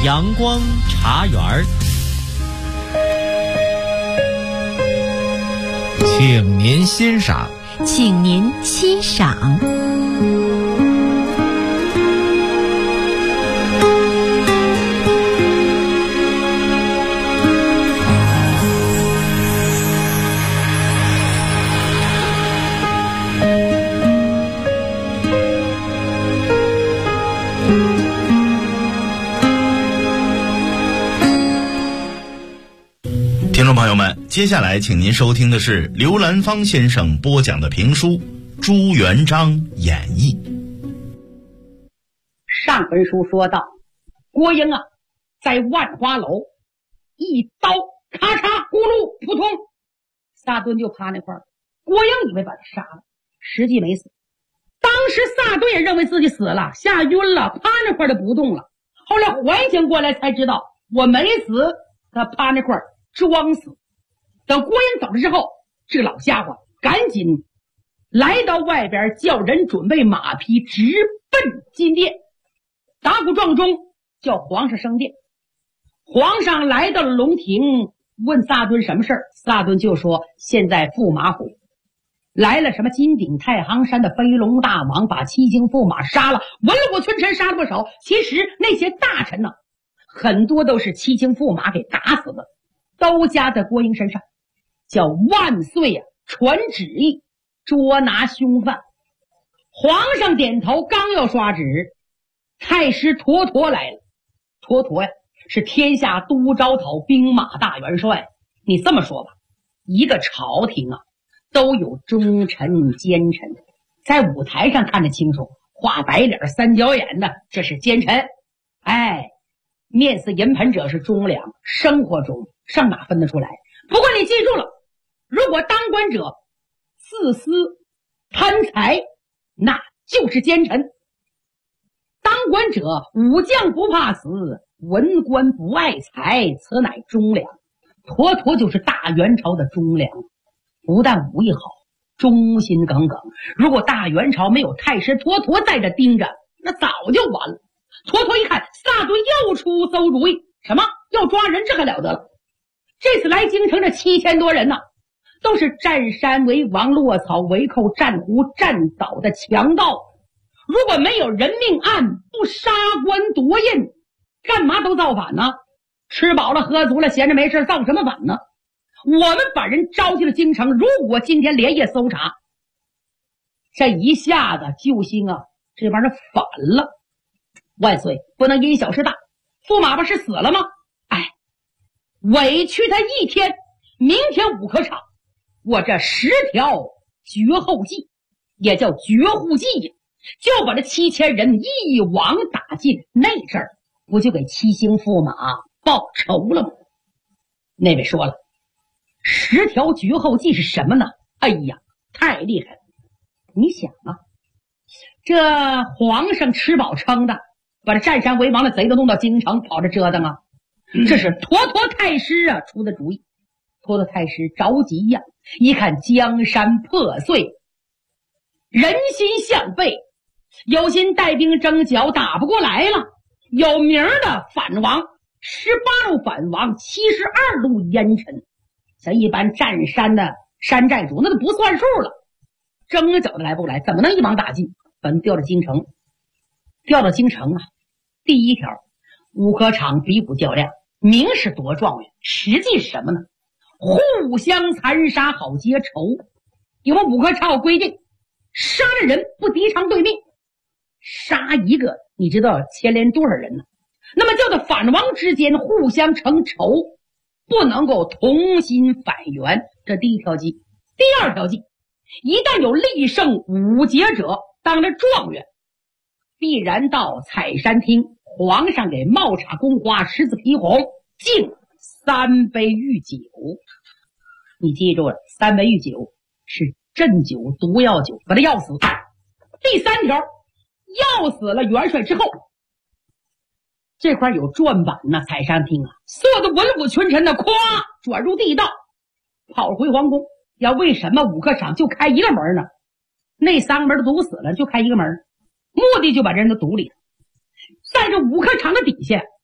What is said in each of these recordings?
阳光茶园儿，请您欣赏。 请您欣赏。 听众朋友们，接下来请您收听的是刘兰芳先生播讲的评书《朱元璋演义》。 上本书说到，郭英啊，在万花楼一刀咔嚓咕噜扑通，萨顿就趴那块儿。郭英以为把他杀了，实际没死。当时萨顿也认为自己死了，吓晕了，趴那块儿就不动了。后来缓醒过来才知道我没死，他趴那块儿装死。等郭英走了之后，这个老家伙赶紧来到外边，叫人准备马匹，直奔金殿。打鼓撞钟，叫皇上升殿。皇上来到了龙庭，问萨顿什么事儿，萨顿就说现在驸马府来了什么金顶太行山的飞龙大王，把七星驸马杀了，文武群臣杀了不少。其实那些大臣呢，很多都是七星驸马给打死的，都加在郭英身上，叫万岁啊，传旨意捉拿凶犯。皇上点头，刚要刷旨，太师妥妥来了。妥妥呀，是天下都招讨兵马大元帅。你这么说吧，一个朝廷啊，都有忠臣奸臣，在舞台上看得清楚，画白脸三角眼的这是奸臣，面似银盆者是忠良，生活中上哪分得出来？不过你记住了，如果当官者自私贪财，那就是奸臣。当官者武将不怕死，文官不爱财，此乃忠良。妥妥就是大元朝的忠良，不但武艺好，忠心耿耿。如果大元朝没有太师妥妥在这盯着，那早就完了。妥妥一看萨顿又出馊主意，什么要抓人，这还了得了。这次来京城这7000多人呢，都是占山为王、落草为寇、占湖占岛的强盗。如果没有人命案，不杀官夺印，干嘛都造反呢？吃饱了喝足了，闲着没事造什么反呢？我们把人招进了京城，如果今天连夜搜查，这一下子救星啊，这帮人反了。万岁，不能因小失大，驸马不是死了吗？委屈他一天，明天武科场，我这10条绝后计，也叫绝户计呀，就把这7000人一网打尽，那阵儿不就给七星驸马报仇了吗？那位说了，10条绝后计是什么呢？哎呀，太厉害了！你想啊，这皇上吃饱撑的，把这占山为王的贼都弄到京城跑着折腾啊，这是妥妥太师啊出的主意。妥妥太师着急呀，一看江山破碎，人心向背，有心带兵征剿，打不过来了。有名的反王18路反王，72路烟尘，像一般占山的山寨主那都不算数了，征剿的来不来，怎么能一网打尽？反正调到京城。调到京城啊，第一条，武科场比武较量，明是夺状元，实际是什么呢？互相残杀，好结仇。因为武科场有规定，杀了人不敌偿对命，杀一个你知道牵连多少人呢？那么叫做反王之间互相成仇，不能够同心反原，这第一条计。第二条计，一旦有立胜武节者当了状元，必然到采山厅，皇上给帽槎宫花狮子皮红，敬3杯御酒。你记住了，3杯御酒是鸩酒、毒药酒，把他药死。第三条，药死了元帅之后，这块有转板呢，采山厅啊，所有的文武群臣呢，咵转入地道，跑回皇宫。要为什么武科场就开一个门呢？那3个门都堵死了，就开一个门，目的就把人都堵里了。在这武科场的底下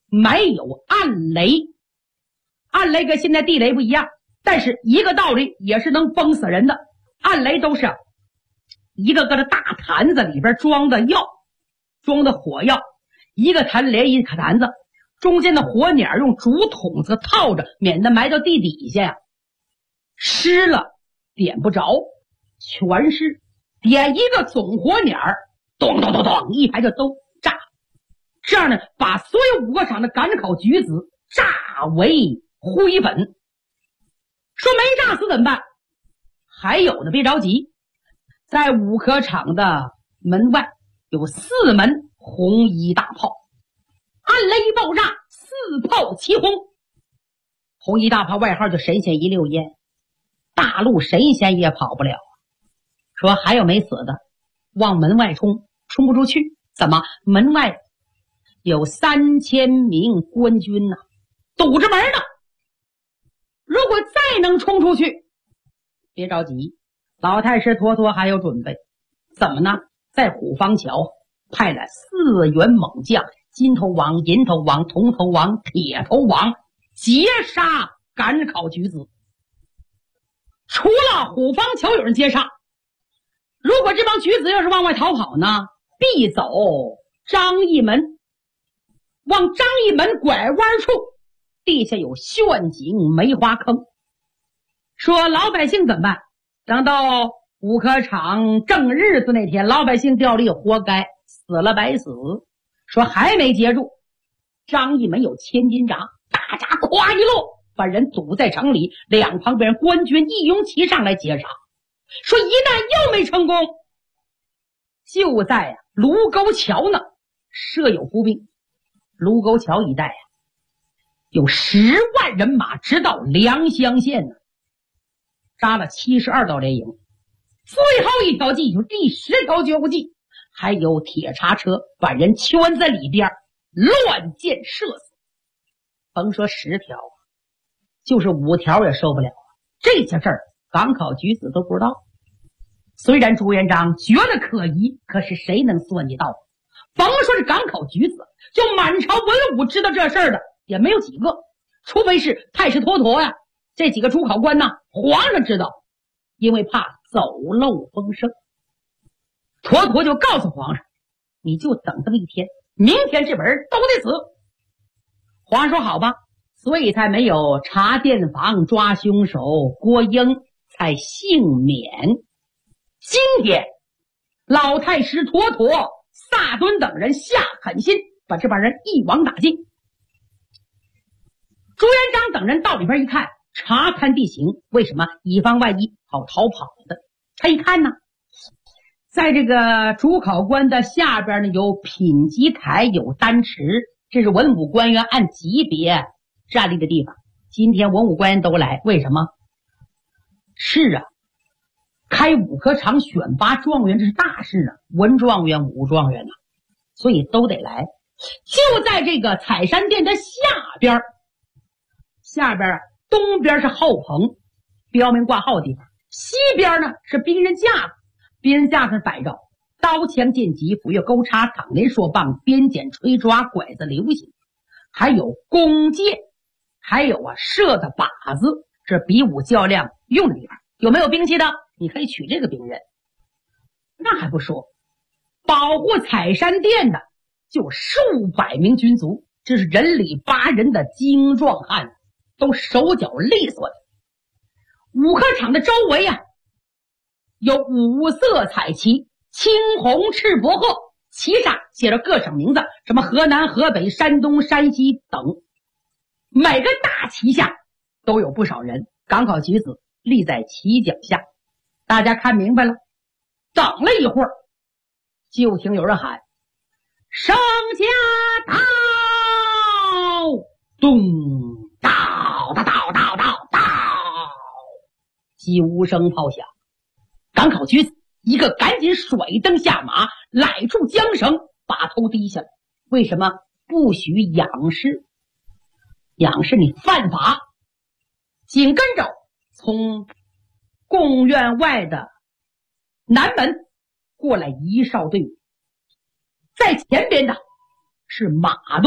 没有暗雷。暗雷跟现在地雷不一样，但是一个道理，也是能崩死人的。暗雷都是一个个的大坛子里边装的药，装的火药，一个坛连一个坛子，中间的火捻用竹筒子套着，免得埋到地底下呀。湿了点不着，全是点一个总火捻，咚咚咚咚，一排就都炸。这样呢，把所有五个厂的赶烤橘子炸为灰粉。说没炸死怎么办？还有呢，别着急，在五科厂的门外有4门红衣大炮，暗雷爆炸，4炮齐轰。红衣大炮外号叫神仙一溜烟，大陆神仙也跑不了。说还有没死的，往门外冲，冲不出去。怎么？门外有3000名官军呢，堵着门呢。如果再能冲出去，别着急，老太师坨坨还有准备。怎么呢？在虎坊桥派了4员猛将，金头王、银头王、铜头王、铁头王，截杀赶考橘子。除了虎坊桥有人截杀，如果这帮橘子要是往外逃跑呢，必走张义门。往张义门拐弯处，地下有陷阱梅花坑。说老百姓怎么办？等到五科场正日子那天，老百姓掉里活该，死了白死。说还没结束，张义门有千斤闸，大闸咵一落，把人堵在城里，两旁边官军一拥齐上来截杀。说一旦又没成功，就在卢沟桥呢设有伏兵。卢沟桥一带有10万人马直到良乡县呢，扎了72道连营。最后一条计就是第10条绝户计，还有铁叉车把人圈在里边，乱箭射死。甭说10条，就是5条也受不了。这些事儿赶考橘子都不知道。虽然朱元璋觉得可疑，可是谁能算计到？甭说是赶考橘子，就满朝文武知道这事儿的也没有几个，除非是太师坨坨呀，这几个主考官呐，皇上知道，因为怕走漏风声。坨坨就告诉皇上，你就等这么一天，明天这本都得死。皇上说好吧，所以才没有查店房抓凶手，郭英才幸免。今天老太师坨坨、萨敦等人下狠心，把这帮人一网打尽。朱元璋等人到里边一看，查看地形，为什么？以防万一，好逃跑的。他一看呢，在这个主考官的下边呢，有品级台，有丹池，这是文武官员按级别站立的地方。今天文武官员都来，为什么？是啊，开五科场选拔状元，这是大事啊，文状元、武状元啊，所以都得来。就在这个采山殿的下边，东边是号棚，标明挂号的地方，西边呢是兵人架子，兵人架子摆着刀枪剑戟、斧钺钩叉、躺连槊棒、鞭锏锤抓、拐子流星，还有弓箭，还有射的靶子，这比武较量用的地方。有没有兵器的？你可以取这个兵刃。那还不说，保护采山殿的就数百名军卒，这是人里8人的精壮汉，都手脚利索的。五科场的周围有5色彩旗，青红赤薄褐，旗上写着各省名字，什么河南、河北、山东、山西等。每个大旗下都有不少人，赶考橘子立在旗脚下。大家看明白了，等了一会儿，就听有人喊升家到，咚，到，几无声炮响。赶考橘子一个赶紧甩灯下马，揽住缰绳，把头低下来。为什么？不许仰视，仰视你犯法。紧跟着从贡院外的南门过来一哨队伍，在前边的是马队呀，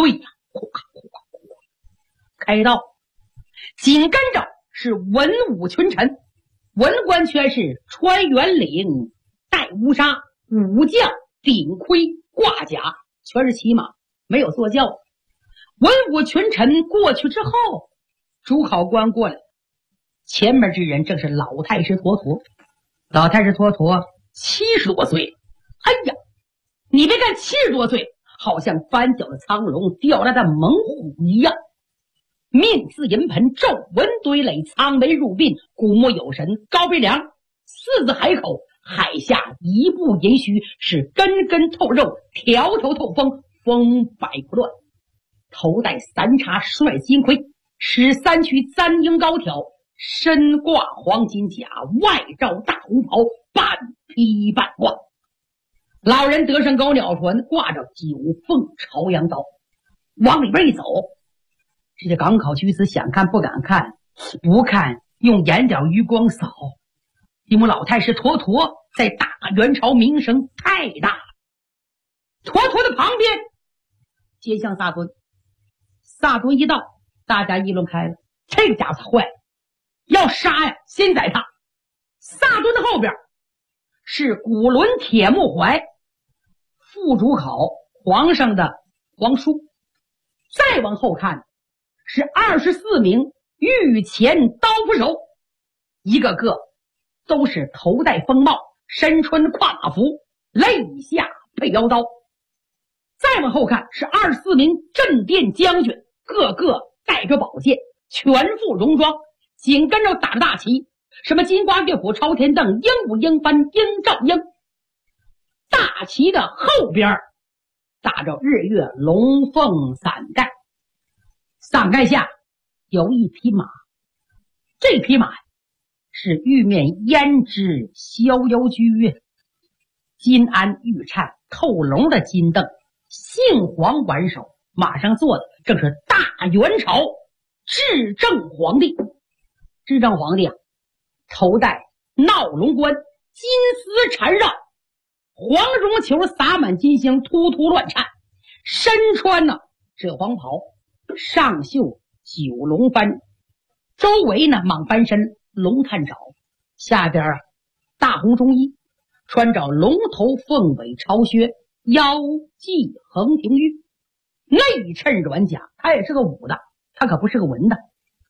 开道。紧跟着是文武群臣，文官全是穿圆领、戴乌纱，武将顶盔挂甲，全是骑马，没有坐轿。文武群臣过去之后，主考官过来，前面之人正是老太师坨坨。老太师坨坨70多岁，哎呀，你别看70多岁，好像翻搅的苍龙掉来的猛虎一样，面似银盆，皱纹堆垒，苍眉入鬓，古木有神，高鼻梁，四字海口，海下一步银须，是根根透肉，条条透风，风摆不乱。头戴3叉帅金盔，13曲簪缨高挑，身挂黄金甲，外罩大红袍，半披半挂。老人得胜狗鸟船，挂着9凤朝阳刀，往里边一走，这些港考举子想看不敢看，不看用眼角余光扫，因为老太师坨坨在大元朝名声太大了。坨坨的旁边接向萨敦，萨敦一到，大家议论开了，这个家伙坏了，要杀呀，先宰他。萨敦的后边是古伦铁木怀，副主考皇上的皇叔，再往后看是24名御前刀斧手，一个个都是头戴风帽，身穿跨马服，肋下配腰刀。再往后看是24名镇殿将军，个个带着宝剑，全副戎装，紧跟着打着大旗，什么金瓜乐府朝天凳，英武英幡英照英。大旗的后边打着日月龙凤伞盖，伞盖下有一匹马，这匹马是玉面胭脂逍遥居，金鞍玉颤透龙的金镫，杏黄挽手，马上坐的正是大元朝至正皇帝。至正皇帝头戴闹龙冠，金丝缠绕，黄绒球洒满金星，突突乱颤，身穿赭黄袍，上绣9龙幡，周围蟒翻身，龙探爪，下边大红中衣，穿着龙头凤尾朝靴，腰系横平玉，内衬软甲。他也是个武的，他可不是个文的。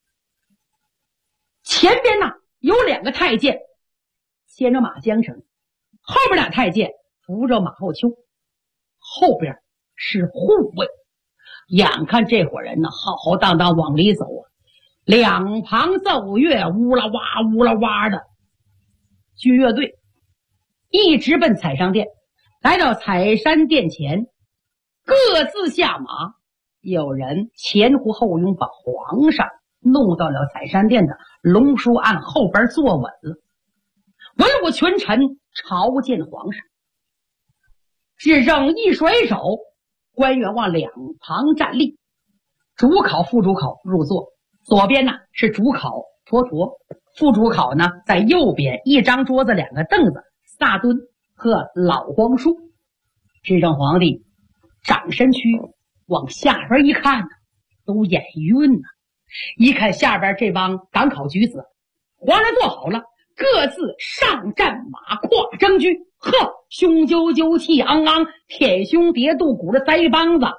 前边有2个太监牵着马缰绳，后边2太监扶着马后丘，后边是护卫。眼看这伙人浩浩荡荡往里走两旁奏乐，乌啦哇乌啦哇的军乐队，一直奔采山殿。来到采山殿前，各自下马，有人前呼后拥，把皇上弄到了采山殿的龙书案后边坐稳了。文武群臣朝见皇上，至正一甩手，官员往两旁站立，主考副主考入座，左边是主考坨坨，副主考在右边，一张桌子2个凳子，萨敦和老皇叔。至正皇帝长身躯往下边一看都眼晕一看下边这帮赶考举子，皇上坐好了，各自上战马，跨征车，呵，胸赳赳气昂昂，舔胸叠肚，鼓着腮帮子。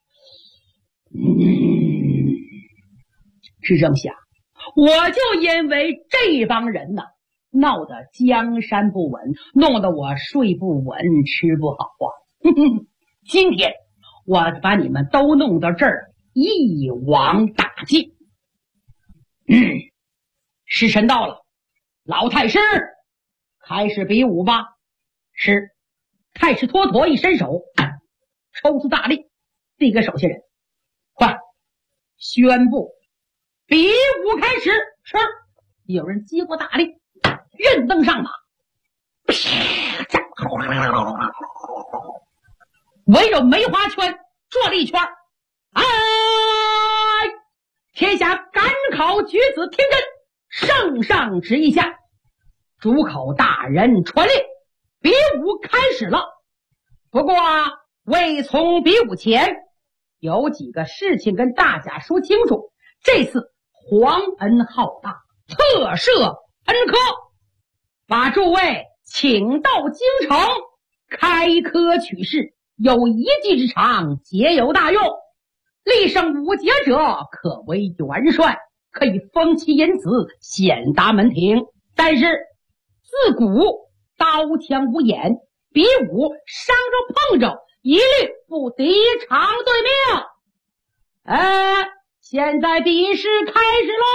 至正想，我就因为这帮人闹得江山不稳，弄得我睡不稳，吃不好今天我把你们都弄到这儿，一网打尽。时辰到了，老太师开始比武吧。是。太师坨坨一伸手，抽出大令，递给手下人，快宣布比武开始。是。有人接过大令，任登上马，围着梅花圈转了一圈。哎，天下赶考举子听真，圣上旨意下，主考大人传令，比武开始了。不过未从比武前， 有几个事情跟大家说清楚。这次皇恩浩大，特赦恩科，把诸位请到京城开科取士，有一技之长，皆有大用。立胜五杰者，可为元帅，可以封其银子，显达门庭。但是自古刀枪无眼，比武伤着碰着，一律不敌长对命。现在比试开始喽！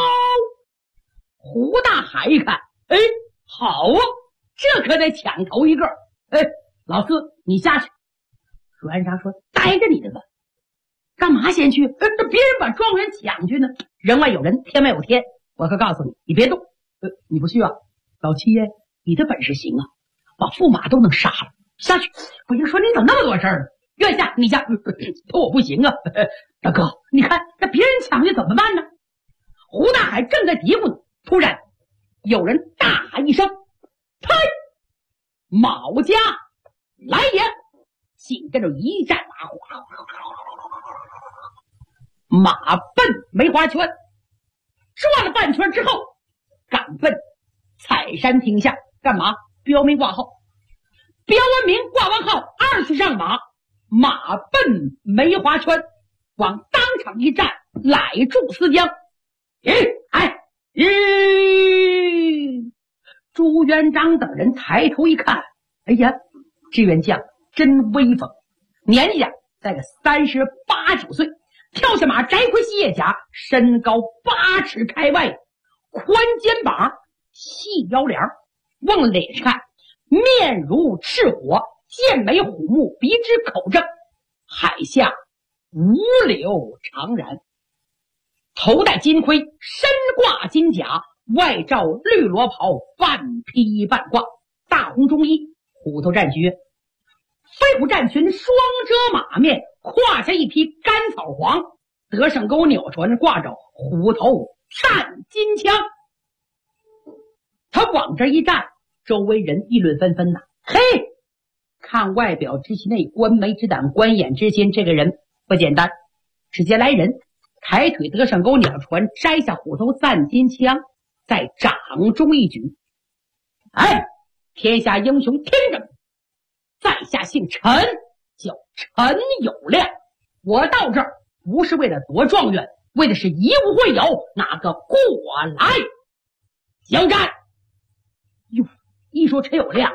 胡大海一看，好啊，这可得抢头一个。老四你下去。朱元璋说，待着你的吧，干嘛先去？别人把状元抢去呢。人外有人，天外有天，我可告诉你，你别动。你不去啊？老七爷，你的本事行啊，把驸马都能杀了。下去。我就说你怎么那么多事儿呢？愿下你下，我不行啊。大哥，你看那别人抢去怎么办呢？胡大海正在嘀咕呢，突然有人大喊一声，开！卯家来也！紧跟着一战马奔梅花圈，转了半圈之后赶奔彩山亭下，干嘛？标名挂号。标完名挂完号，二次上马，马奔梅花圈，往当场一站，揽住思江。朱元璋等人抬头一看，哎呀，志愿将真威风，年纪在个38、9岁，跳下马，摘盔系腋甲，身高8尺开外，宽肩膀，细腰梁，往脸上看，面如赤火，剑眉虎目，鼻直口正，海下五柳长髯，头戴金盔，身挂金甲，外罩绿罗袍，半披半挂，大红中衣，虎头战靴，飞虎战裙，双遮马面，胯下一匹干草黄，德胜钩鸟船，挂着虎头战金枪。他往这一站，周围人议论纷纷呐。嘿，看外表知其内，观眉知胆，观眼知心，这个人不简单。直接来人，抬腿德胜钩鸟船，摘下虎头战金枪，在掌中一举。天下英雄听着，在下姓陈，叫陈友谅，我到这儿不是为了夺状元，为的是一无会友，哪个过来交战？哟，一说陈友谅，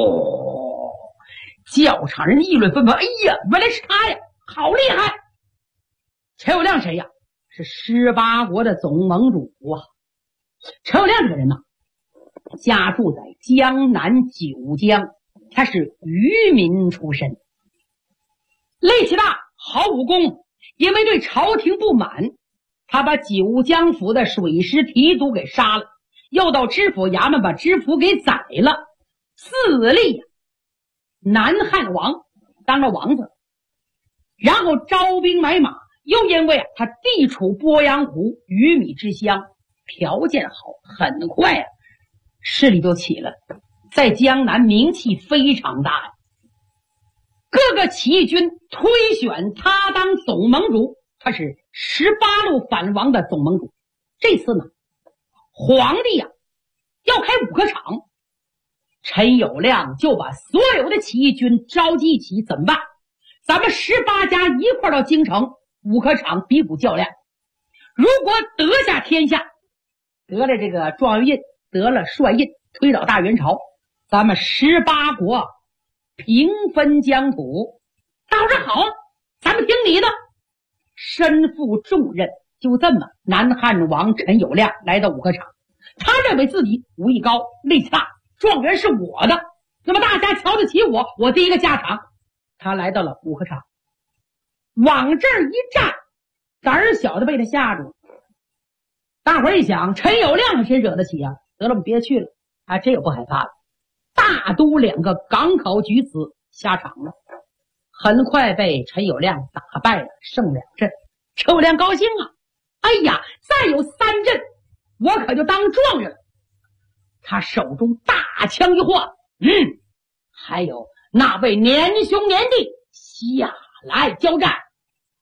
教场人议论纷纷。哎呀，原来是他呀，好厉害！陈友谅谁呀？是18国的总盟主啊。陈友谅这个人呢，家住在江南九江，他是渔民出身，力气大，好武功。因为对朝廷不满，他把九江府的水师提督给杀了，又到知府衙门把知府给宰了，自立南汉王，当了王子，然后招兵买马，又因为他地处鄱阳湖鱼米之乡，条件好，很快势力就起了，在江南名气非常大呀。各个起义军推选他当总盟主，他是18路反王的总盟主。这次呢，皇帝要开武科场，陈友谅就把所有的起义军召集一起，怎么办？咱们18家一块到京城武科场比武较量，如果得下天下，得了这个状元印，得了帅印，推倒大元朝，咱们18国平分疆土。倒是好，咱们听你的。身负重任，就这么南汉王陈友谅来到武科场，他认为自己武艺高，力气大，状元是我的，那么大家瞧得起我，我第一个下场。他来到了武科场，往这儿一站，胆儿小的被他吓住了。大伙儿一想，陈友谅谁惹得起啊？得了，我们别去了，这也不害怕了。大都2个港口举子下场了，很快被陈友谅打败了，胜2阵。陈友谅高兴啊，哎呀，再有3阵我可就当状元了。他手中大枪一晃，还有那位年兄年弟下来交战。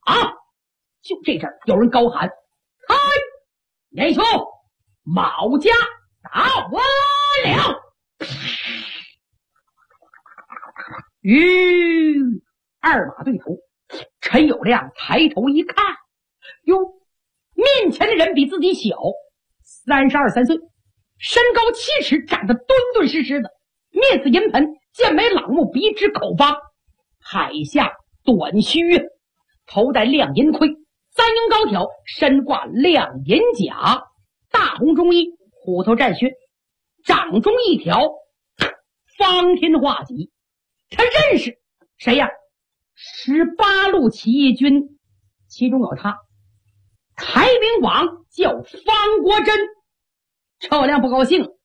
啊！就这阵有人高喊：“开！严兄，卯家到我了！”二马对头，陈友谅抬头一看，哟，面前的人比自己小，32、3岁，身高7尺，长得敦敦实实的，面似银盆，剑眉朗目，鼻直口方，海下短须，头戴亮银盔，三英高挑，身挂亮银甲，大红中衣，虎头战靴，掌中一条方天画戟。他认识谁呀？18路起义军，其中有他，台明王叫方国珍。陈友谅不高兴，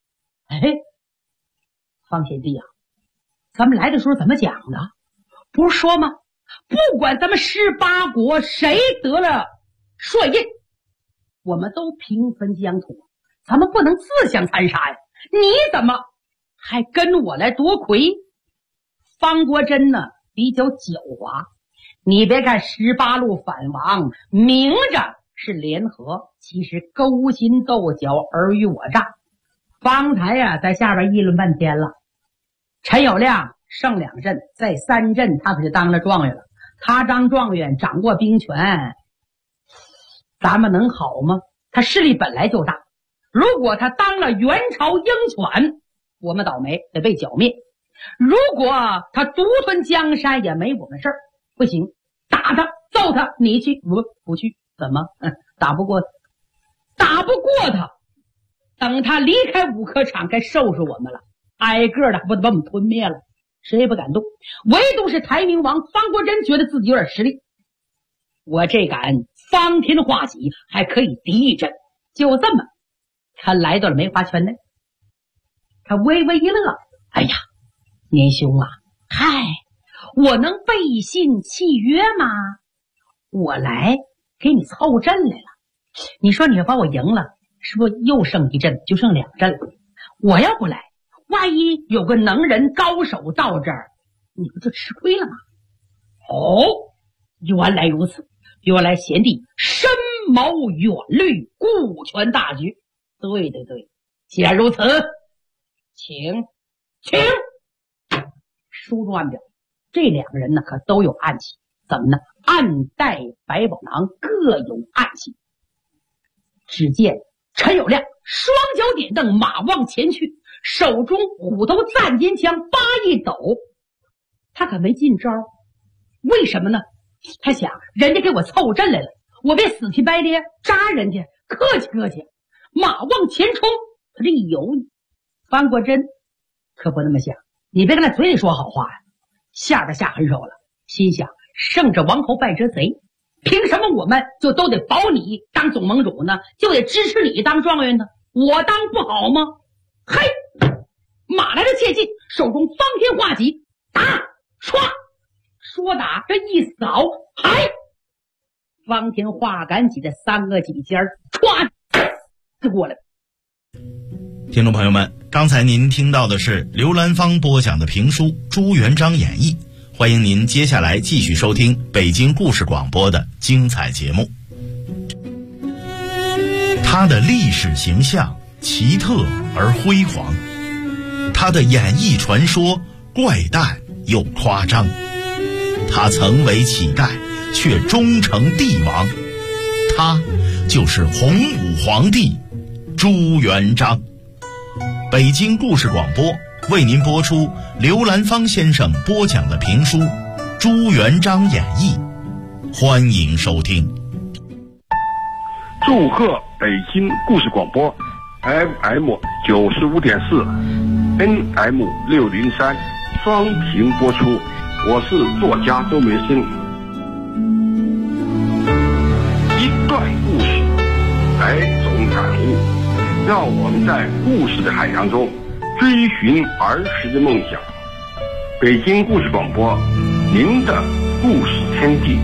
方贤弟啊，咱们来的时候怎么讲的？不是说吗？不管咱们18国谁得了帅印，我们都平分疆土，咱们不能自相残杀呀！你怎么还跟我来夺魁？方国珍呢比较狡猾，你别看18路反王明着是联合，其实勾心斗角，尔虞我诈。方才呀在下边议论半天了，陈友谅胜2阵，在3阵他可就当了状元了。他当状元，掌握兵权，咱们能好吗？他势力本来就大，如果他当了元朝鹰犬，我们倒霉，得被剿灭。如果他独吞江山，也没我们事儿。不行，打他，揍他，你去？不去？怎么？打不过他，等他离开五科场，该收拾我们了。挨个的不把我们吞灭了，谁也不敢动。唯独是台明王方国珍觉得自己有点实力，我这杆方天画戟还可以敌一阵。就这么，他来到了梅花圈内，他微微一乐，哎呀，年兄啊，嗨，我能背信契约吗？我来给你凑阵来了。你说你要把我赢了，是不是又剩一阵，就剩2阵了？我要不来，万一有个能人高手到这儿，你不就吃亏了吗？哦，原来如此，原来贤弟深谋远虑，顾全大局。对，既然如此，请。书中暗表，这2个人呢可都有暗器。怎么呢？暗带百宝囊，各有暗器。只见陈友谅双脚点蹬，马往前去，手中虎头战尖枪八一抖，他可没进招。为什么呢？他想人家给我凑阵来了，我别死乞白咧扎人家，客气客气，马往前冲。他这一犹豫，方国珍可不那么想，你别跟他嘴里说好话呀，下边下狠手了，心想胜者王侯败者贼，凭什么我们就都得保你当总盟主呢？就得支持你当状元呢？我当不好吗？嘿，马来的切近，手中方天画戟，打唰，说打这一扫，嗨，方天画杆戟的3个戟尖唰就过来了。 听众朋友们，刚才您听到的是刘兰芳播讲的评书《朱元璋演义》，欢迎您接下来继续收听北京故事广播的精彩节目。他的历史形象奇特而辉煌，他的演义传说怪诞又夸张，他曾为乞丐却终成帝王，他就是洪武皇帝朱元璋。北京故事广播为您播出刘兰芳先生播讲的评书《朱元璋演义》，欢迎收听。 祝贺北京故事广播 FM 95.4 NM 603双屏播出，我是作家周梅生。一段故事，来种感悟，让我们在故事的海洋中追寻儿时的梦想。北京故事广播，您的故事天地。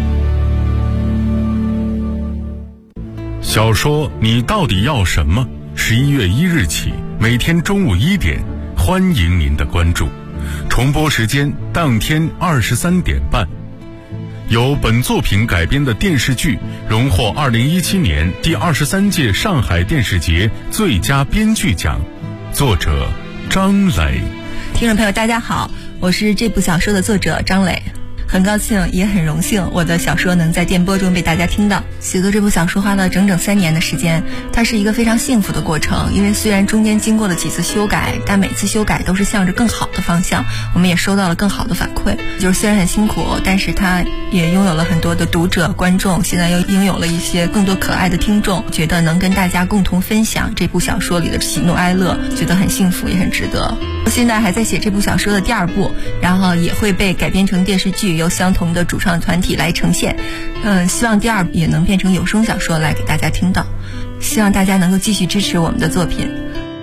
小说《你到底要什么》11月1日起，每天中午1点，欢迎您的关注。重播时间当天23点半。 由本作品改编的电视剧荣获2017年第23届上海电视节最佳编剧奖，作者张磊。 听众朋友大家好，我是这部小说的作者张磊，很高兴也很荣幸我的小说能在电波中被大家听到。写作这部小说花了整整3年的时间，它是一个非常幸福的过程，因为虽然中间经过了几次修改，但每次修改都是向着更好的方向，我们也收到了更好的反馈。就是虽然很辛苦，但是它也拥有了很多的读者观众，现在又拥有了一些更多可爱的听众，觉得能跟大家共同分享这部小说里的喜怒哀乐，觉得很幸福也很值得。我现在还在写这部小说的第2部，然后也会被改编成电视剧，由相同的主创团体来呈现。希望第2部也能变成有声小说来给大家听到，希望大家能够继续支持我们的作品。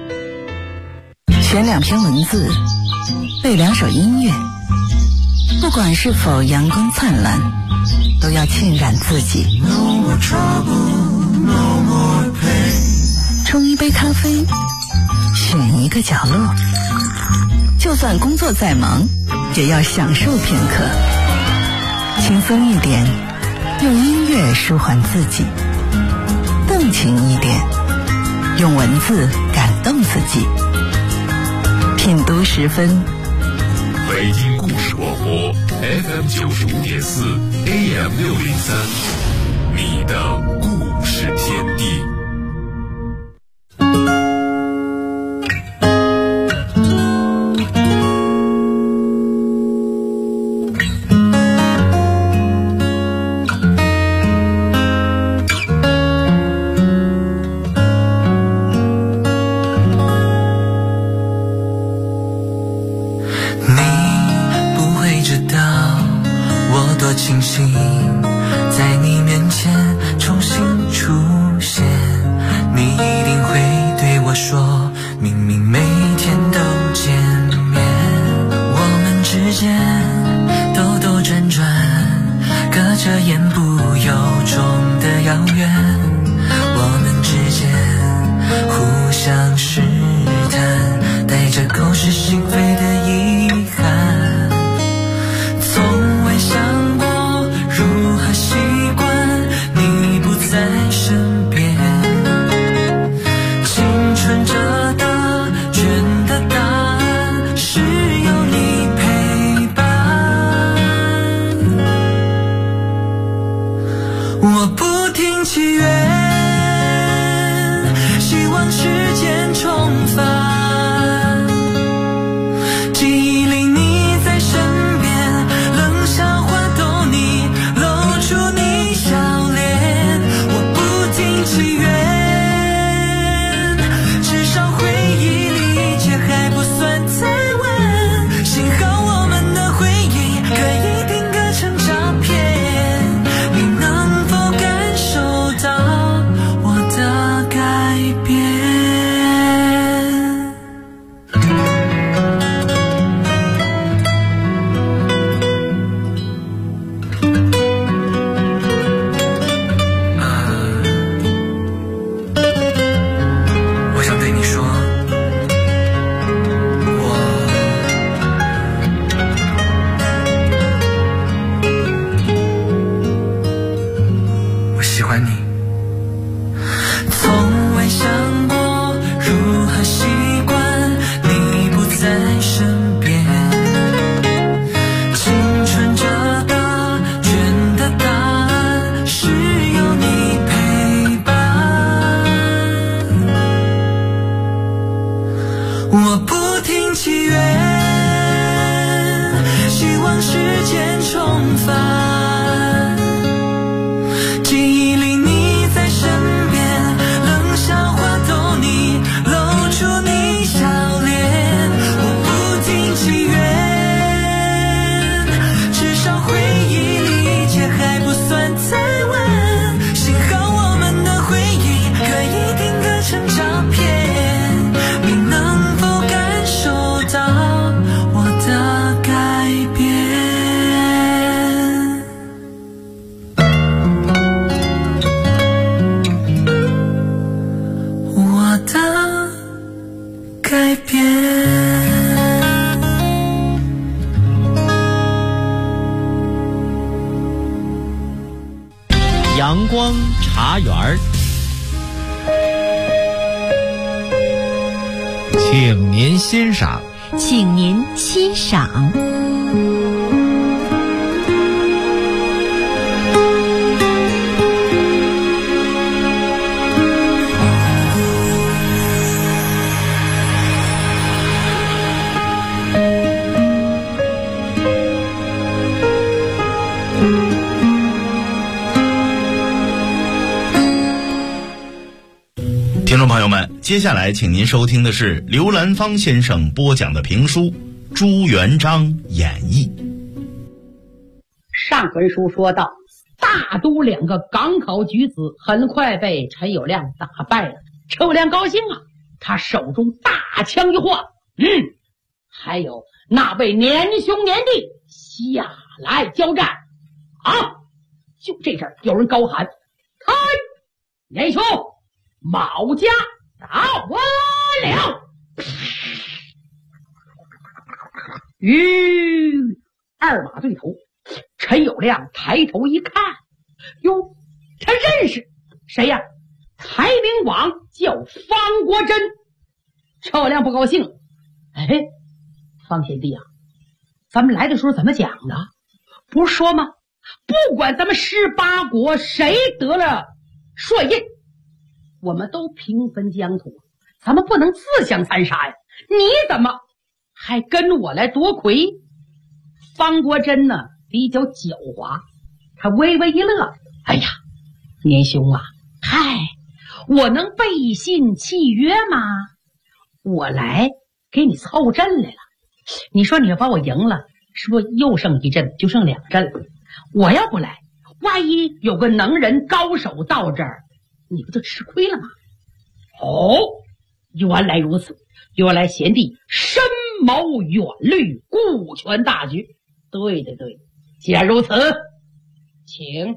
选2篇文字，背2首音乐，不管是否阳光灿烂，都要浸染自己。冲一杯咖啡，选一个角落，就算工作再忙，也要享受片刻。轻松一点，用音乐舒缓自己；动情一点，用文字感动自己。品读10分， 北京故事广播 FM 95.4 AM 603，你的故事天地。 阳光茶园，请您欣赏。 请您欣赏。 听众朋友们，接下来请您收听的是刘兰芳先生播讲的评书《朱元璋演义》。 上回书说到，大都两个港口举子很快被陈友谅打败了。陈友谅高兴啊，他手中大枪一晃，还有那位年兄年弟下来交战啊！就这阵有人高喊：“开！年兄！毛家到我了！”二马对头，陈友谅抬头一看，哟，他认识谁呀？台明王叫方国珍。陈友谅不高兴，方贤弟啊，咱们来的时候怎么讲的？不是说吗？不管咱们18国谁得了帅印，我们都平分疆土，咱们不能自相残杀呀！你怎么还跟我来夺魁？方国珍呢比较狡猾，他微微一乐，哎呀，年兄啊，我能背信契约吗？我来给你凑阵来了。你说你要把我赢了，是不是又剩一阵，就剩2阵了？我要不来，万一有个能人高手到这儿，你不就吃亏了吗？哦，原来如此，原来贤弟深谋远虑，顾全大局。对的对的，既然如此，请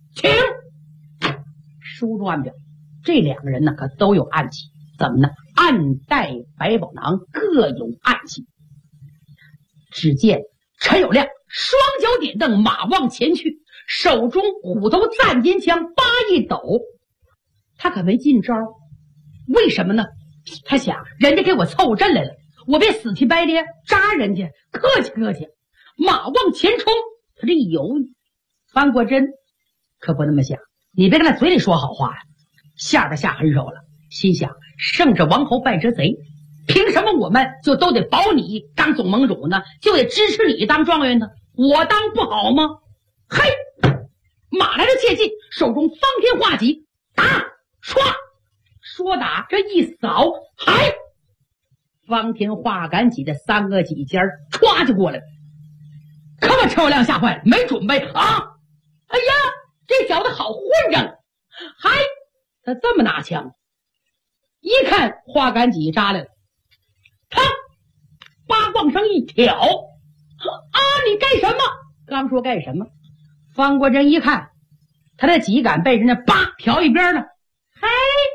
书中暗表，这2个人呢可都有暗器。怎么呢？暗带百宝囊，各有暗器。只见陈友谅双脚点蹬，马往前去，手中虎头暂肩枪八一抖，他可没进招。为什么呢？他想人家给我凑阵来了，我别死乞白咧扎人家，客气客气，马往前冲。他这一犹豫，方国珍可不那么想，你别跟他嘴里说好话呀，下边下狠手了，心想胜者王侯败者贼，凭什么我们就都得保你当总盟主呢？就得支持你当状元呢？我当不好吗？嘿，马来的切近，手中方天画戟，打唰，说打这一扫，嗨，方天画杆戟的3个戟尖歘就过来了。可把陈友谅吓坏了，没准备啊！哎呀，这小子好混账！嗨，他这么拿枪，一看画杆戟扎来了，他八往上一挑，啊，你干什么？刚说干什么，方国珍一看他的戟杆被人家叭挑一边了，嘿，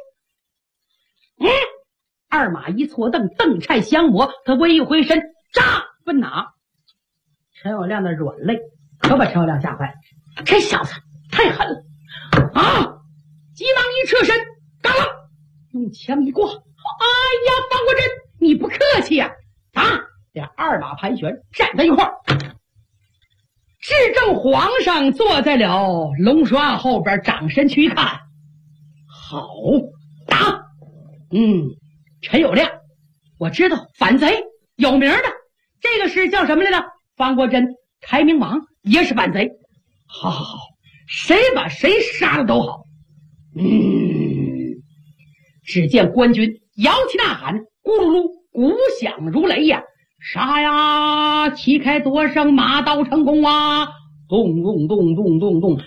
二马一错蹬，蹬颤相磨，他微一回身，扎奔哪？陈友谅的软肋可把陈友谅吓坏了，这小子太狠了啊！急忙一侧身，嘎啦，用枪一挂，哎呀，方国珍，你不客气呀！啊，这2马盘旋，站在一块儿。至正皇上坐在了龙书案后边，掌身去一看，好打！陈友谅，我知道反贼有名的，这个是叫什么来着？方国珍，台明王也是反贼。好，谁把谁杀了都好。只见官军摇旗呐喊，咕噜噜，鼓响如雷呀！杀呀！旗开多声，马到成功啊！咚咚咚咚咚咚，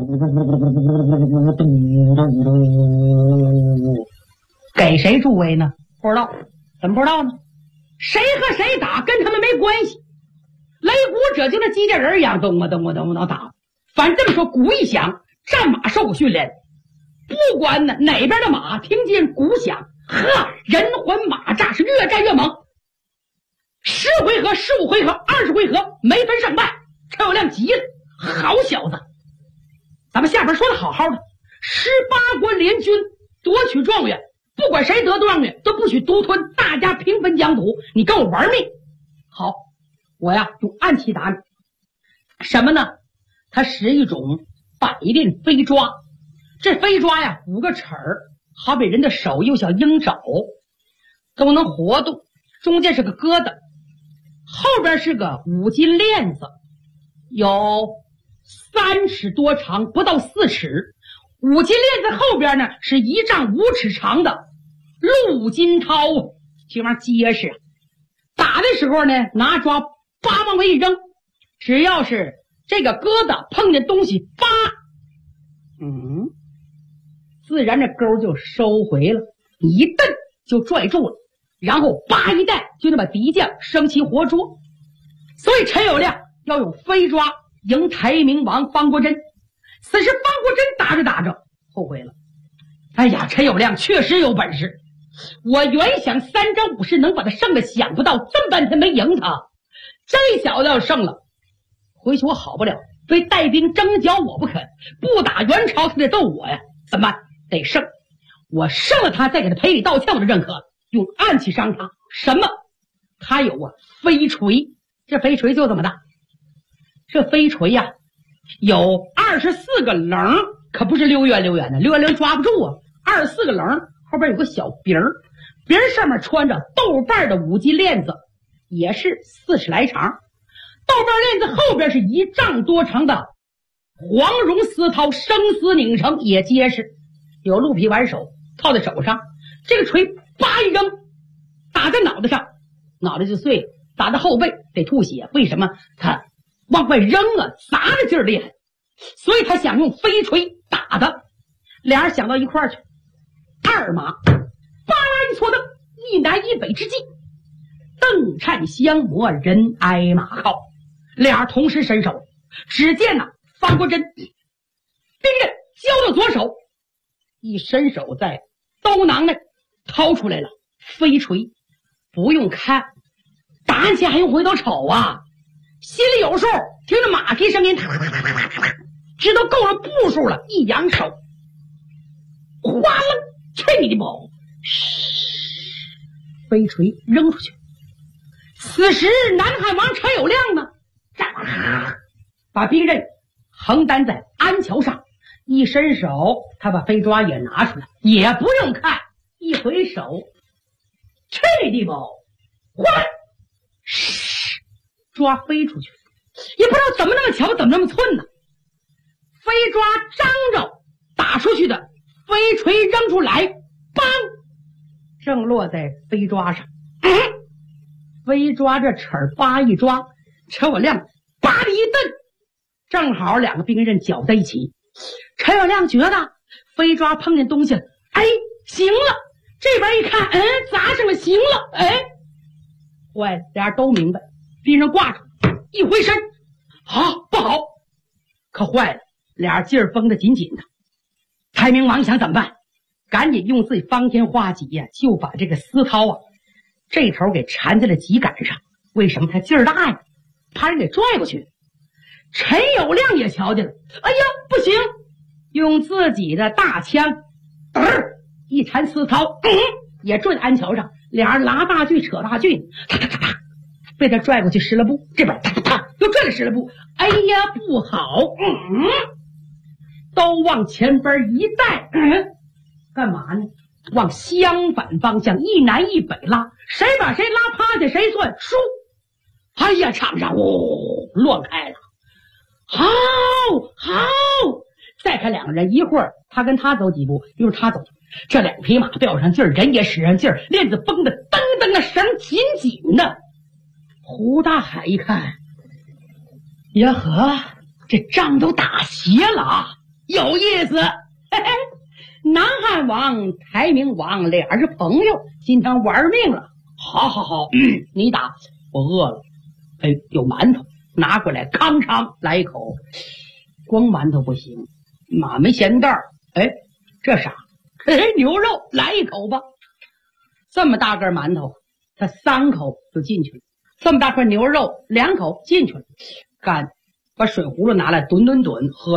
给谁助威呢？不知道，怎么不知道呢？谁和谁打跟他们没关系。擂鼓者就那机器人一样，咚啊咚啊咚啊打。反正这么说，鼓一响，战马受过训练，不管哪边的马听见鼓响，人环马扎，是越战越猛。10回合、15回合、20回合，没分胜败。陈友谅急了，好小子， 咱们下边说的好好的，18国联军夺取状元，不管谁得状元都不许独吞，大家平分疆土，你跟我玩命。好，我呀用暗器打你。什么呢？他使一种百炼飞抓，这飞抓呀5个齿儿，好比人的手，又像鹰爪，都能活动，中间是个疙瘩，后边是个5金链子，有3尺多长，不到4尺。5金链子后边呢是1丈5尺长的陆金涛，这玩意儿结实啊。打的时候呢，拿抓叭往回一扔，只要是这个疙瘩碰见东西，叭，自然这钩就收回了，一蹬就拽住了，然后叭一带就能把敌将生擒活捉。所以陈友谅要用飞抓迎台明王方国珍。此时方国珍打着打着后悔了，哎呀，陈友谅确实有本事，我原想3招5式能把他胜的，想不到这么半天没赢他。这小子要胜了，回去我好不了，非带兵征剿我不肯，不打元朝他得斗我呀，怎么办？得胜，我胜了他再给他赔礼道歉我就认可了。用暗器伤他，什么？他有啊飞锤，这飞锤就这么大，这飞锤呀有24个棱，可不是溜圆溜圆的，溜圆溜抓不住啊。24个棱，后边有个小鼻儿，鼻儿上面穿着豆瓣的5金链子，也是4尺来长。豆瓣链子后边是1丈多长的黄绒丝绦，生丝拧成，也结实，有鹿皮挽手套在手上。这个锤叭一扔，打在脑袋上，脑袋就碎了；打在后背得吐血。为什么？他往外扔啊，砸的劲儿厉害，所以他想用飞锤打他。俩人想到一块儿去，二马叭啦一搓蹬，一南一北之际，邓颤相磨，人挨马靠。俩人同时伸手，只见方国珍兵刃交到左手，一伸手在兜囊内掏出来了飞锤。不用看，打完前还用回头瞅啊，心里有数，听着马蹄声音，知道够了步数了，一扬手，哗楞，去你的宝！飞锤扔出去。此时南汉王陈友谅呢，把兵刃横担在鞍桥上，一伸手，他把飞抓也拿出来，也不用看，一回手，去你的宝！哗，抓飞出去，也不知道怎么那么巧，怎么那么寸呢？飞抓张着打出去的飞锤扔出来，邦，正落在飞抓上。飞抓这齿儿叭一抓，陈友谅叭的一蹬，正好2个兵刃搅在一起。陈友谅觉得飞抓碰见东西，哎，行了，这边一看，砸上了，行了，坏了，俩人都明白，兵刃挂住，一回身，好不好？可坏了，俩人劲儿绷得紧紧的。台明王想怎么办？赶紧用自己方天画戟呀，就把这个丝绦这头给缠在了戟杆上。为什么？他劲儿大呀，怕人给拽过去。陈友谅也瞧见了，哎呀，不行，用自己的大枪一缠丝绦，也坠在鞍桥上。俩人拉大锯扯大锯，啪啪啪啪，被他拽过去10来步，这边啪啪啪又拽了10来步。哎呀，不好，都往前边一带，干嘛呢？往相反方向一南一北拉，谁把谁拉趴下谁算输。哎呀，场上乱开了，好，再看2个人，一会儿他跟他走几步，一会儿他走几步，这2匹马吊上劲儿，人也使上劲儿，链子绷得噔噔的，绳紧紧的。胡大海一看，呀呵，这仗都打斜了啊，有意思，嘿嘿。南汉王、台明王俩人是朋友，今天玩命了。好，你打，我饿了。有馒头，拿过来，康昌来一口。光馒头不行，马没咸蛋儿。这啥？牛肉，来一口吧。这么大个馒头，他3口就进去了。这么大块牛肉，2口进去了。干，把水葫芦拿来，吨，喝点儿。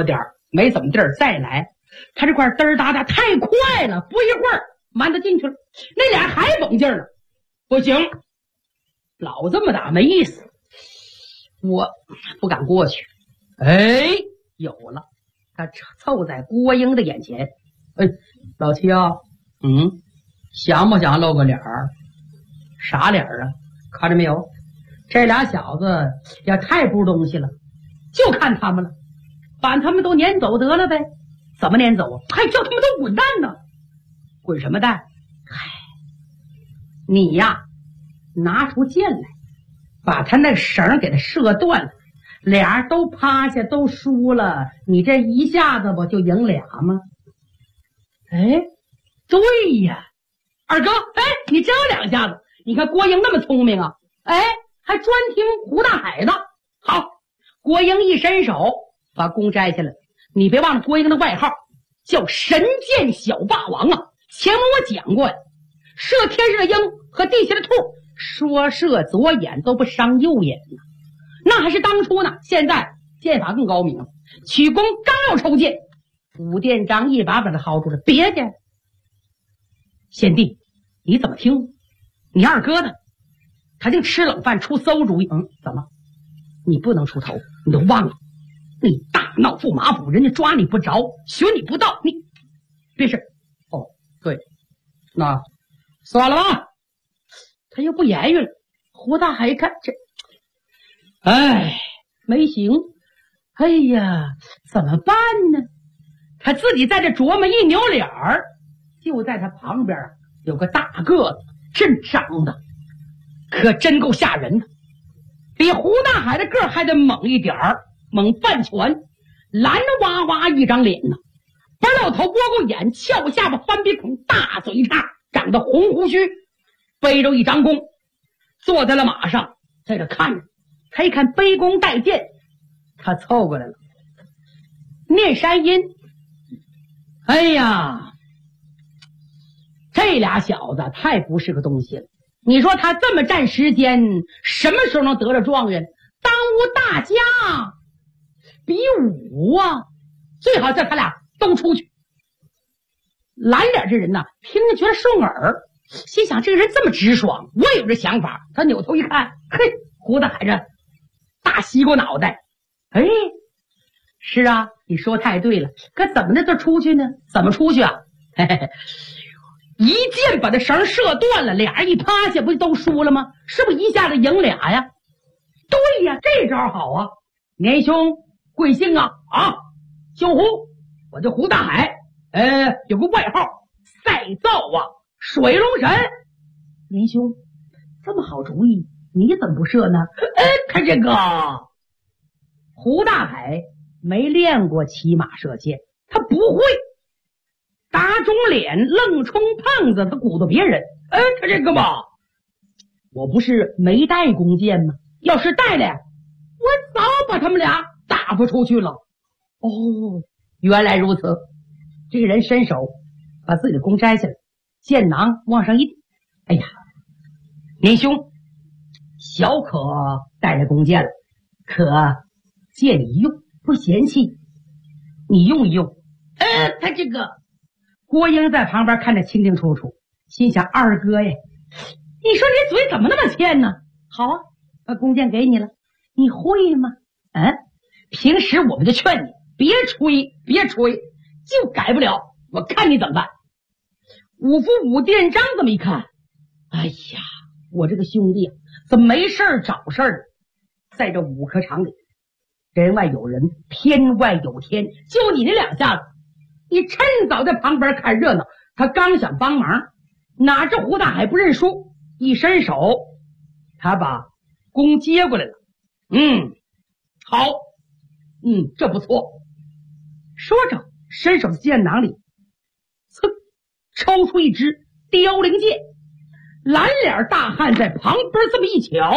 没怎么地儿，再来，他这块嘚儿哒哒太快了，不一会儿瞒得进去了，那俩还绷劲儿呢。不行，老这么打没意思，我不敢过去。哎，有了，他凑在郭英的眼前。哎，老七啊，想不想露个脸儿？啥脸儿啊？看着没有，这俩小子也太不是东西了，就看他们了，把他们都撵走得了呗。怎么撵走啊？还叫他们都滚蛋呢？滚什么蛋？嗨，你呀，拿出剑来，把他那绳给他射断了，俩都趴下都输了，你这一下子不就赢俩吗？哎，对呀，二哥，哎，你真有两下子。你看郭英那么聪明啊，哎，还专听胡大海的。好，郭英一伸手把弓摘下来。你别忘了郭英的外号叫神箭小霸王啊，前面我讲过呀，射天上的鹰和地下的兔，说射左眼都不伤右眼呢。那还是当初呢，现在剑法更高明了。曲弓刚要抽剑，武殿章一把把他薅住了。别介，贤弟，你怎么听？你二哥呢？他竟吃冷饭出馊主意。怎么？你不能出头，你都忘了？你大闹驸马府，人家抓你不着，寻你不到，你别事。哦，对，那算了吧。他又不言语了。胡大海一看这，哎，没行。哎呀，怎么办呢？他自己在这琢磨，一扭脸儿，就在他旁边有个大个子，真长的，可真够吓人的，比胡大海的个儿还得猛一点儿，猛半拳，蓝哇哇一张脸呢，白老头窝过眼，翘下巴，翻鼻孔，大嘴叉，长得红胡须，背着一张弓，坐在了马上，在这看着。他一看背弓带箭，他凑过来了，念山音。哎呀，这俩小子太不是个东西了。你说他这么占时间，什么时候能得了状元？耽误大家比武啊！最好叫他俩都出去。蓝脸这人呐，听着觉得顺耳，心想这个人这么直爽，我也有这想法。他扭头一看，嘿，胡大海这大西瓜脑袋。哎，是啊，你说太对了，可怎么的就出去呢？怎么出去啊？嘿嘿嘿，一箭把这绳射断了，俩人一趴下，不就都输了吗？是不是一下子赢俩呀？对呀，这招好啊！年兄贵姓啊？啊，姓胡，我叫胡大海，有个外号赛灶啊，水龙神。年兄，这么好主意，你怎么不射呢？看这个，胡大海没练过骑马射箭，他不会。打肿脸愣充胖子，他鼓捣别人。他这个吧，我不是没带弓箭吗？要是带来，我早把他们俩打发出去了。哦，原来如此。这个人伸手把自己的弓摘下来，箭囊往上一递。哎呀，年兄，小可带着弓箭了，可借你用，不嫌弃，你用一用。他这个郭英在旁边看得清清楚楚，心想二哥呀，你说你嘴怎么那么欠呢？好啊，把弓箭给你了，你会吗？平时我们就劝你别吹，就改不了，我看你怎么办。五夫武殿章这么一看，哎呀，我这个兄弟怎么没事找事儿？在这武科场里，人外有人，天外有天，就你那两下子，你趁早在旁边看热闹。他刚想帮忙，哪知胡大海不认输，一伸手，他把弓接过来了。好，这不错。说着，伸手在箭囊里，抽出一支凋零箭。蓝脸大汉在旁边这么一瞧，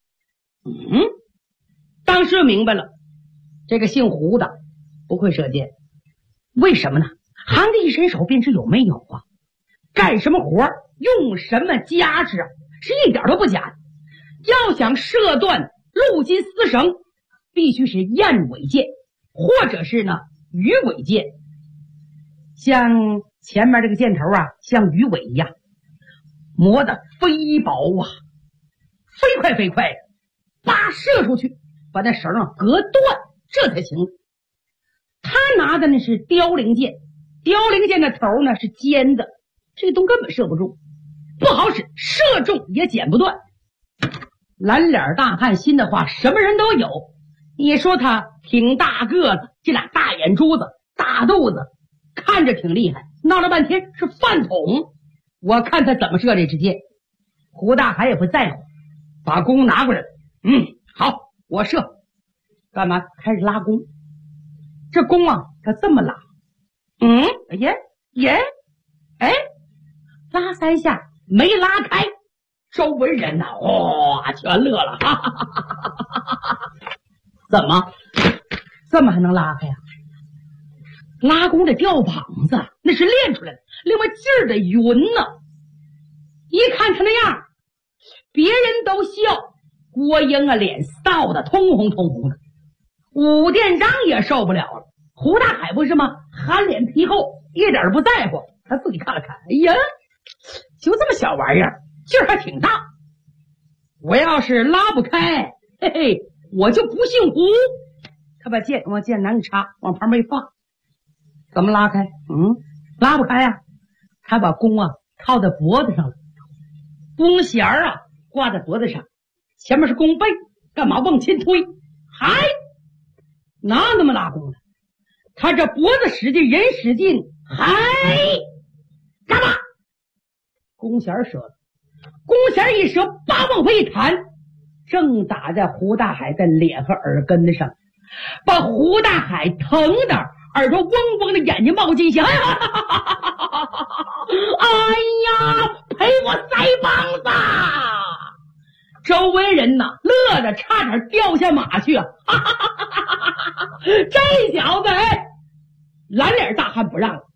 当时就明白了，这个姓胡的不会射箭。为什么呢？行家一伸手便知有没有啊，干什么活用什么家制啊，是一点都不假。要想射断陆金丝绳，必须是燕尾箭，或者是呢鱼尾箭，像前面这个箭头啊，像鱼尾一样，磨得飞薄啊，飞快飞快的，叭射出去，把那绳啊隔断，这才行。他拿的那是凋零箭，凋零箭的头呢是尖的，这东根本射不中，不好使，射中也剪不断。蓝脸大汉心的话，什么人都有。你说他挺大个子，这俩大眼珠子，大肚子，看着挺厉害，闹了半天是饭桶。我看他怎么射这支箭。胡大海也不在乎，把弓拿过来了。好，我射。干嘛？开始拉弓。这弓啊，他这么拉。拉3下没拉开，周围人呐，全乐了。哈哈哈哈！怎么这么还能拉开呀？拉弓得吊膀子，那是练出来的，另外劲儿得匀呢。一看他那样，别人都笑，郭英啊脸臊得通红通红的。武殿章也受不了了，胡大海不是吗？憨脸皮厚，一点不在乎。他自己看了看，哎呀，就这么小玩意儿，劲儿还挺大。我要是拉不开，嘿嘿，我就不姓胡。他把剑往剑囊里插，往旁边一放。怎么拉开？拉不开呀。他把弓啊套在脖子上了，弓弦啊挂在脖子上，前面是弓背，干嘛往前推？嗨，哪那么拉弓的？他这脖子使劲，人使劲，嗨，干嘛？弓弦折了，弓弦一折，叭往回一弹，正打在胡大海的脸和耳根子上，把胡大海疼的耳朵嗡嗡的，眼睛冒金星。哎呀，赔我腮帮子！周围人呐乐得差点掉下马去啊！这小子，蓝脸大汉不让了。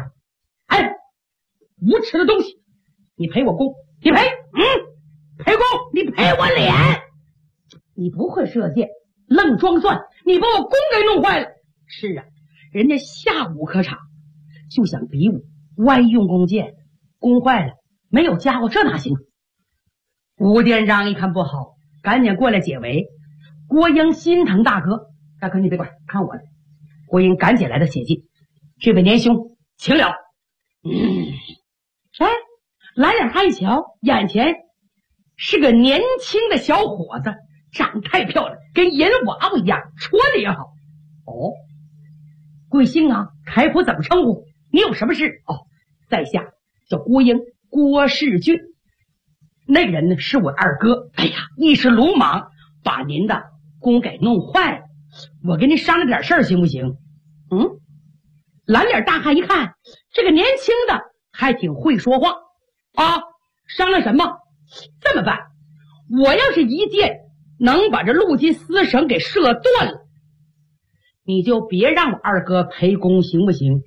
无耻的东西，你赔我弓，你赔，赔弓，你赔我脸。你不会射箭，愣装蒜，你把我弓给弄坏了。是啊，人家下武科场就想比武，万一用弓箭，弓坏了没有家伙，这哪行？吴殿章一看不好，赶紧过来解围。郭英心疼大哥，大哥你别管，看我的。郭英赶紧来到写信，这位年兄请了。蓝脸他一瞧，眼前是个年轻的小伙子，长太漂亮，跟银娃娃一样，穿的也好。贵姓啊？开府怎么称呼？你有什么事？在下叫郭英，郭世俊。那个人呢是我二哥，一时鲁莽把您的弓给弄坏了，我跟您商量点事儿行不行？蓝脸大汉一看这个年轻的还挺会说话啊，商量什么？这么办，我要是一箭能把这陆金丝绳给射断了，你就别让我二哥赔弓行不行？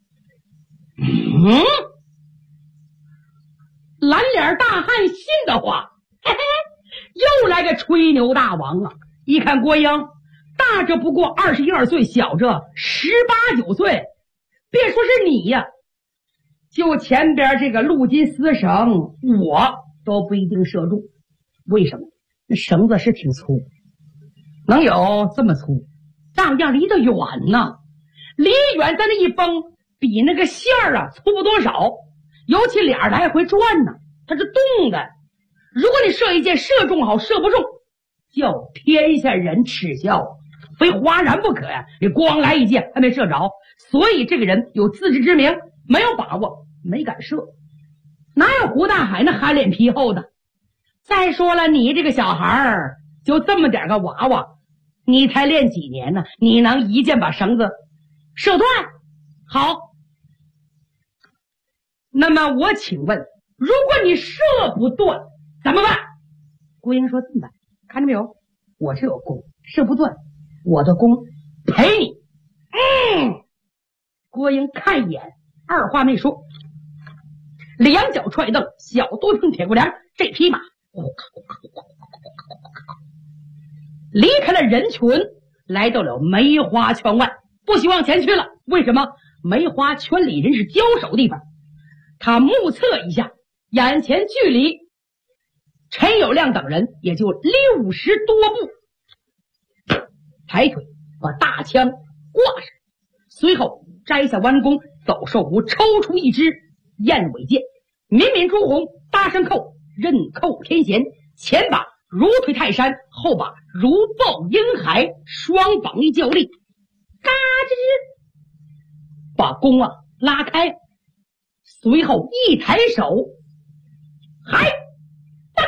蓝脸大汉信的话，又来个吹牛大王啊！一看郭英大这不过21、22岁，小这18、19岁，别说是你呀，就前边这个陆金丝绳我都不一定射中。为什么？那绳子是挺粗，能有这么粗，当样离得远呢，离远在那一绷，比那个线儿啊粗不多少，尤其俩来回转呢，它是动的。如果你射一箭射中好，射不中叫天下人耻笑，非哗然不可呀！你光来一箭还没射着，所以这个人有自知之明，没有把握，没敢射。哪有胡大海那憨脸皮厚的？再说了，你这个小孩儿就这么点个娃娃，你才练几年呢？你能一箭把绳子射断？好，那么我请问，如果你射不断怎么办？郭英说这么办，看见没有，我这有弓，射不断，我的弓赔你。郭英看一眼，二话没说，两脚踹蹬，小多碰铁骨梁，这匹马离开了人群，来到了梅花圈外。 不许往前去了。为什么？梅花圈里人是交手地方。他目测一下，眼前距离陈友谅等人也就60多步，抬腿把大枪挂上，随后摘下弯弓，走兽壶抽出一支燕尾剑，抿抿朱红，搭上扣，刃扣天弦，前把如推泰山，后把如抱婴孩，双膀一较力，嘎吱吱把弓拉开，随后一抬手，嗨，大哥，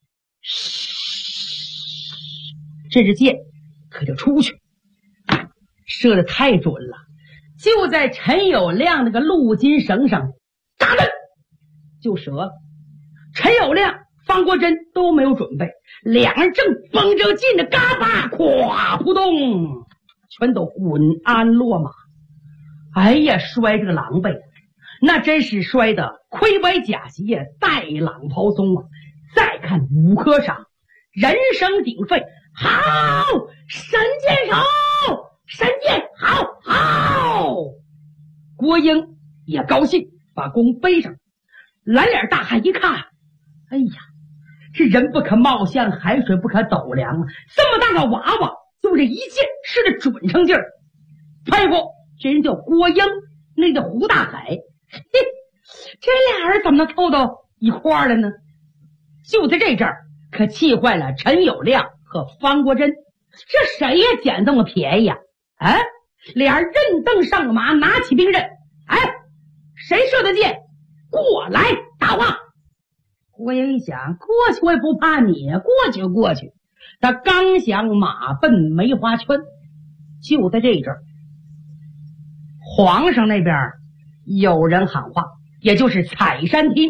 这支箭可就出去，射得太准了，就在陈友谅那个鹿筋绳上，嘎噔就折了。陈友谅、方国珍都没有准备，两人正绷着劲的，嘎巴，咵扑通，全都滚鞍落马。哎呀，摔这个狼狈，那真是摔得盔歪甲斜，带朗袍松啊！再看武科上，人声鼎沸，好，神箭手，神箭，好好。郭英也高兴，把弓背上，蓝脸大汉一看，哎呀，这人不可貌相，海水不可斗量啊！这么大个娃娃，就这一箭射得准成劲儿。佩服，这人叫郭英，那叫胡大海。嘿，这俩人怎么能凑到一块儿了呢？就在这阵儿，可气坏了陈友谅和方国珍。这谁也捡这么便宜呀？俩人任凳上马，拿起兵刃，谁射的箭？过来打我！郭英一想，过去我也不怕你，过去。他刚想马奔梅花圈，就在这阵儿，皇上那边有人喊话，也就是采山厅。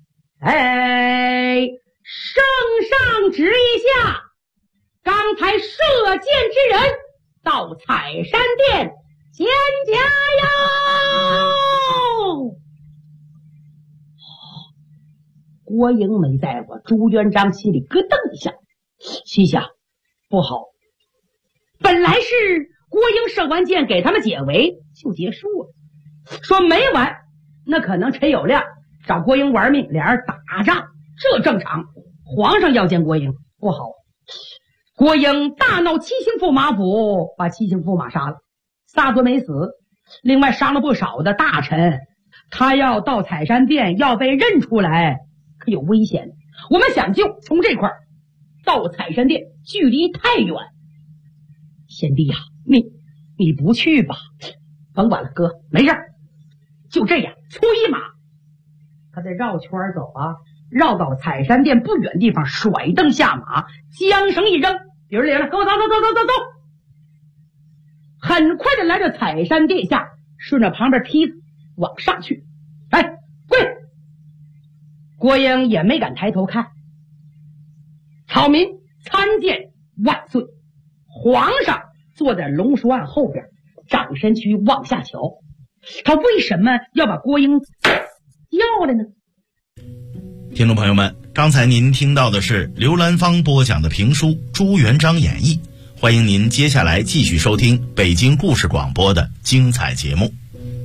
圣上旨意下，刚才射箭之人到采山殿见驾哟！郭英没在过，朱元璋心里咯噔一下，心想不好，本来是郭英射完箭给他们解围就结束了，说没完，那可能陈友谅找郭英玩命，俩人打仗，这正常。皇上要见郭英，不好。郭英大闹七星驸马府，把七星驸马杀了，3尊没死，另外伤了不少的大臣。他要到采山殿，要被认出来，可有危险。我们想救，从这块到采山殿距离太远。贤弟呀，你不去吧？甭管了，哥，没事，就这样，出一马，他得绕圈走啊，绕到采山殿不远地方，甩蹬下马，缰绳一扔，别人来了，跟我走，很快的来到采山殿下，顺着旁边梯子往上去。跪！郭英也没敢抬头看。草民参见万岁！皇上坐在龙书案后边，掌身躯往下瞧。他为什么要把郭英要了呢？ 听众朋友们，刚才您听到的是刘兰芳播讲的评书《朱元璋演义》，欢迎您接下来继续收听北京故事广播的精彩节目。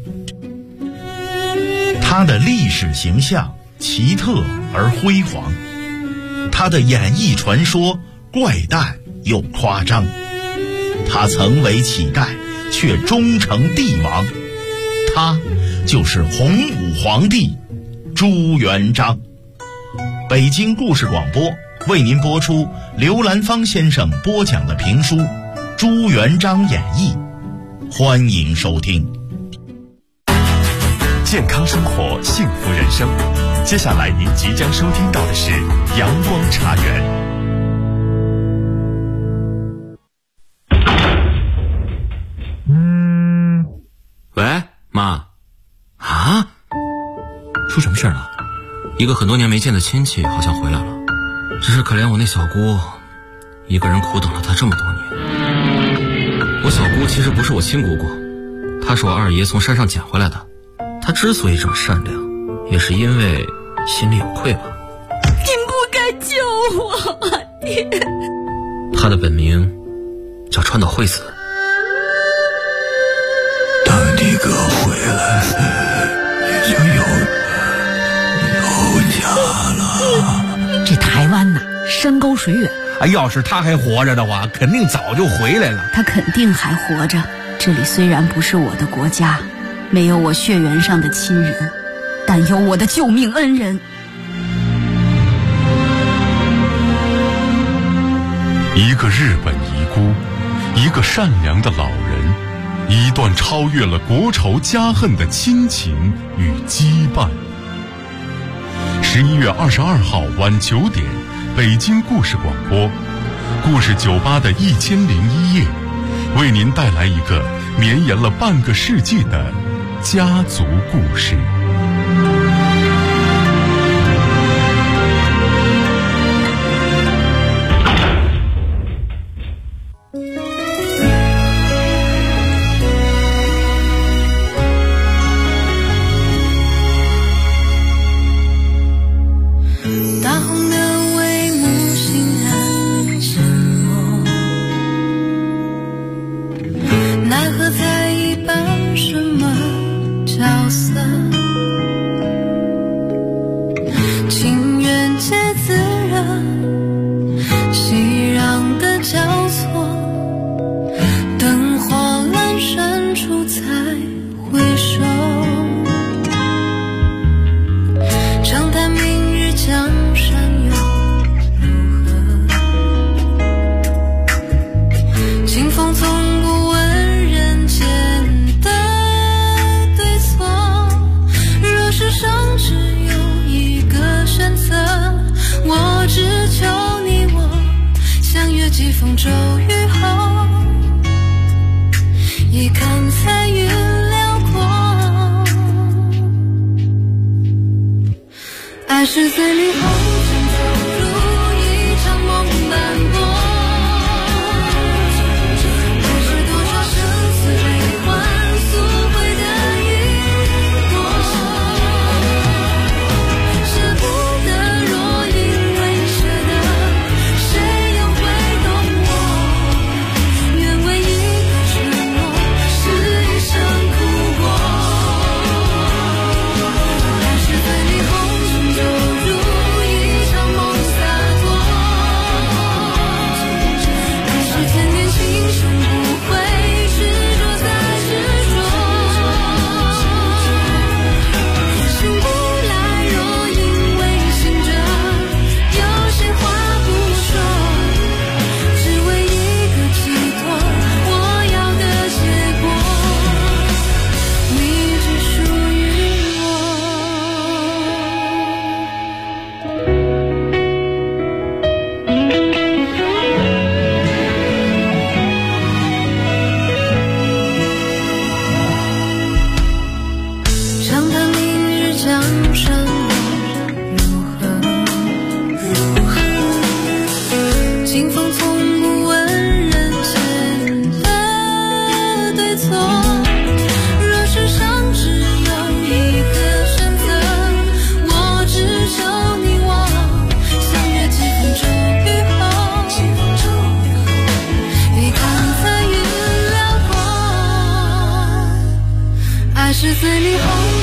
他的历史形象奇特而辉煌，他的演艺传说怪诞又夸张，他曾为乞丐却终成帝王，他就是洪武皇帝朱元璋。北京故事广播为您播出刘兰芳先生播讲的评书《朱元璋演义》，欢迎收听。 健康生活，幸福人生。接下来您即将收听到的是阳光茶园。 喂，妈。啊？出什么事了？一个很多年没见的亲戚好像回来了，只是可怜我那小姑，一个人苦等了她这么多年。我小姑其实不是我亲姑姑，她是我二爷从山上捡回来的。她之所以这么善良，也是因为心里有愧吧。 您不该救我，爹。 她的本名叫川岛惠子。 已经有家了。 这台湾呐，山高水远。 要是他还活着的话，肯定早就回来了。 他肯定还活着。这里虽然不是我的国家，没有我血缘上的亲人，但有我的救命恩人。 一个日本遗孤，一个善良的老人，一段超越了国仇家恨的亲情与羁绊。11月22号晚9点，北京故事广播，故事酒吧的1001夜，为您带来一个绵延了半个世纪的家族故事。 爱是醉里红尘走入一场梦斑驳，爱是多少生死悲欢赎回的因果，舍不得若因为舍得，谁又会懂我？愿为一个承诺是一生苦过。爱是醉里红尘走入一场梦洒脱，爱是千年情深不悔，执着再执着，醒不来若因为醒着，有些话不说，只为一个寄托，我要的结果，你只属于长叹明日江山如何，清风从不问人间的对错，若世上只有一个选择，我只求你我相约几分钟雨后，一看彩云辽阔，爱是醉里红